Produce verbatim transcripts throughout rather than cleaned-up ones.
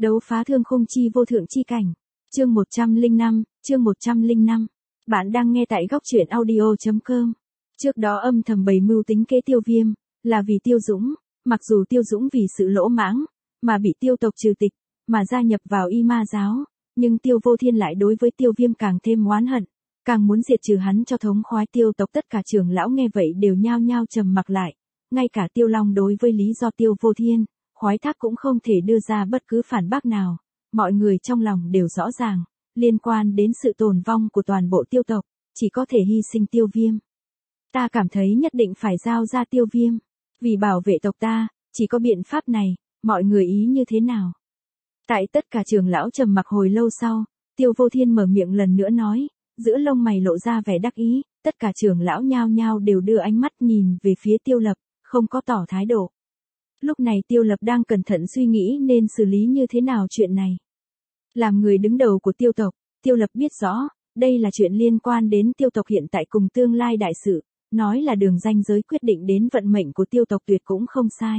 Đấu phá thương khung chi vô thượng chi cảnh. Chương một trăm lẻ năm, chương một trăm lẻ năm. Bạn đang nghe tại góc truyện audio chấm com. Trước đó âm thầm bày mưu tính kế Tiêu Viêm, là vì Tiêu Dũng, mặc dù Tiêu Dũng vì sự lỗ mãng, mà bị Tiêu tộc trừ tịch, mà gia nhập vào Y Ma giáo, nhưng Tiêu Vô Thiên lại đối với Tiêu Viêm càng thêm oán hận, càng muốn diệt trừ hắn cho thống khoái Tiêu tộc. Tất cả trưởng lão nghe vậy đều nhao nhao trầm mặc lại, ngay cả Tiêu Long đối với lý do Tiêu Vô Thiên khoái thác cũng không thể đưa ra bất cứ phản bác nào. Mọi người trong lòng đều rõ ràng, liên quan đến sự tồn vong của toàn bộ Tiêu tộc, chỉ có thể hy sinh Tiêu Viêm. Ta cảm thấy nhất định phải giao ra Tiêu Viêm, vì bảo vệ tộc ta, chỉ có biện pháp này, mọi người ý như thế nào? Tại tất cả trưởng lão trầm mặc hồi lâu sau, Tiêu Vô Thiên mở miệng lần nữa nói, giữa lông mày lộ ra vẻ đắc ý, tất cả trưởng lão nhao nhao đều đưa ánh mắt nhìn về phía Tiêu Lập, không có tỏ thái độ. Lúc này Tiêu Lập đang cẩn thận suy nghĩ nên xử lý như thế nào chuyện này. Làm người đứng đầu của Tiêu tộc, Tiêu Lập biết rõ, đây là chuyện liên quan đến Tiêu tộc hiện tại cùng tương lai đại sự, nói là đường ranh giới quyết định đến vận mệnh của Tiêu tộc tuyệt cũng không sai.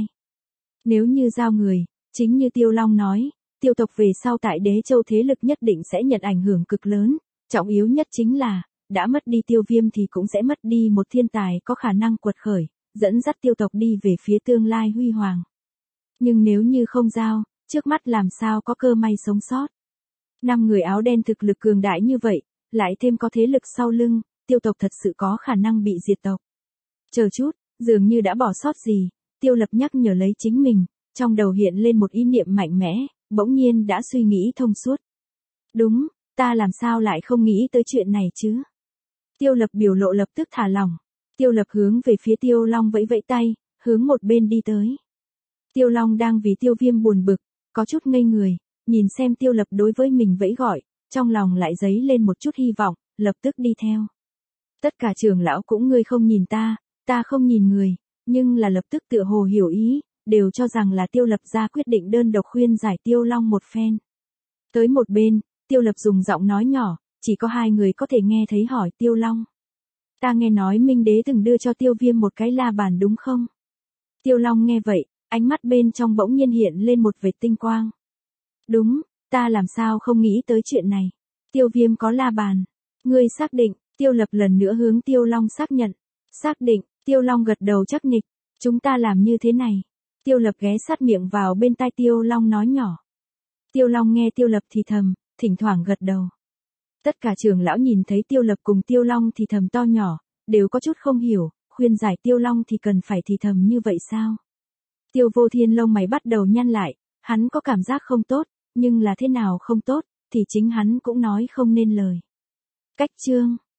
Nếu như giao người, chính như Tiêu Long nói, Tiêu tộc về sau tại Đế Châu thế lực nhất định sẽ nhận ảnh hưởng cực lớn, trọng yếu nhất chính là, đã mất đi Tiêu Viêm thì cũng sẽ mất đi một thiên tài có khả năng quật khởi, dẫn dắt Tiêu tộc đi về phía tương lai huy hoàng. Nhưng nếu như không giao, trước mắt làm sao có cơ may sống sót. Năm người áo đen thực lực cường đại như vậy, lại thêm có thế lực sau lưng, Tiêu tộc thật sự có khả năng bị diệt tộc. Chờ chút, dường như đã bỏ sót gì, Tiêu Lập nhắc nhở lấy chính mình, trong đầu hiện lên một ý niệm mạnh mẽ, bỗng nhiên đã suy nghĩ thông suốt. Đúng, ta làm sao lại không nghĩ tới chuyện này chứ? Tiêu Lập biểu lộ lập tức thả lỏng. Tiêu Lập hướng về phía Tiêu Long vẫy vẫy tay, hướng một bên đi tới. Tiêu Long đang vì Tiêu Viêm buồn bực, có chút ngây người, nhìn xem Tiêu Lập đối với mình vẫy gọi, trong lòng lại dấy lên một chút hy vọng, lập tức đi theo. Tất cả trưởng lão cũng ngươi không nhìn ta, ta không nhìn người, nhưng là lập tức tựa hồ hiểu ý, đều cho rằng là Tiêu Lập ra quyết định đơn độc khuyên giải Tiêu Long một phen. Tới một bên, Tiêu Lập dùng giọng nói nhỏ, chỉ có hai người có thể nghe thấy hỏi Tiêu Long. Ta nghe nói Minh Đế từng đưa cho Tiêu Viêm một cái la bàn đúng không? Tiêu Long nghe vậy, ánh mắt bên trong bỗng nhiên hiện lên một vệt tinh quang. Đúng, ta làm sao không nghĩ tới chuyện này. Tiêu Viêm có la bàn. Ngươi xác định, Tiêu Lập lần nữa hướng Tiêu Long xác nhận. Xác định, Tiêu Long gật đầu chắc nịch. Chúng ta làm như thế này. Tiêu Lập ghé sát miệng vào bên tai Tiêu Long nói nhỏ. Tiêu Long nghe Tiêu Lập thì thầm, thỉnh thoảng gật đầu. Tất cả trưởng lão nhìn thấy Tiêu Lập cùng Tiêu Long thì thầm to nhỏ, đều có chút không hiểu, khuyên giải Tiêu Long thì cần phải thì thầm như vậy sao? Tiêu Vô Thiên lông mày bắt đầu nhăn lại, hắn có cảm giác không tốt, nhưng là thế nào không tốt, thì chính hắn cũng nói không nên lời. Cách chương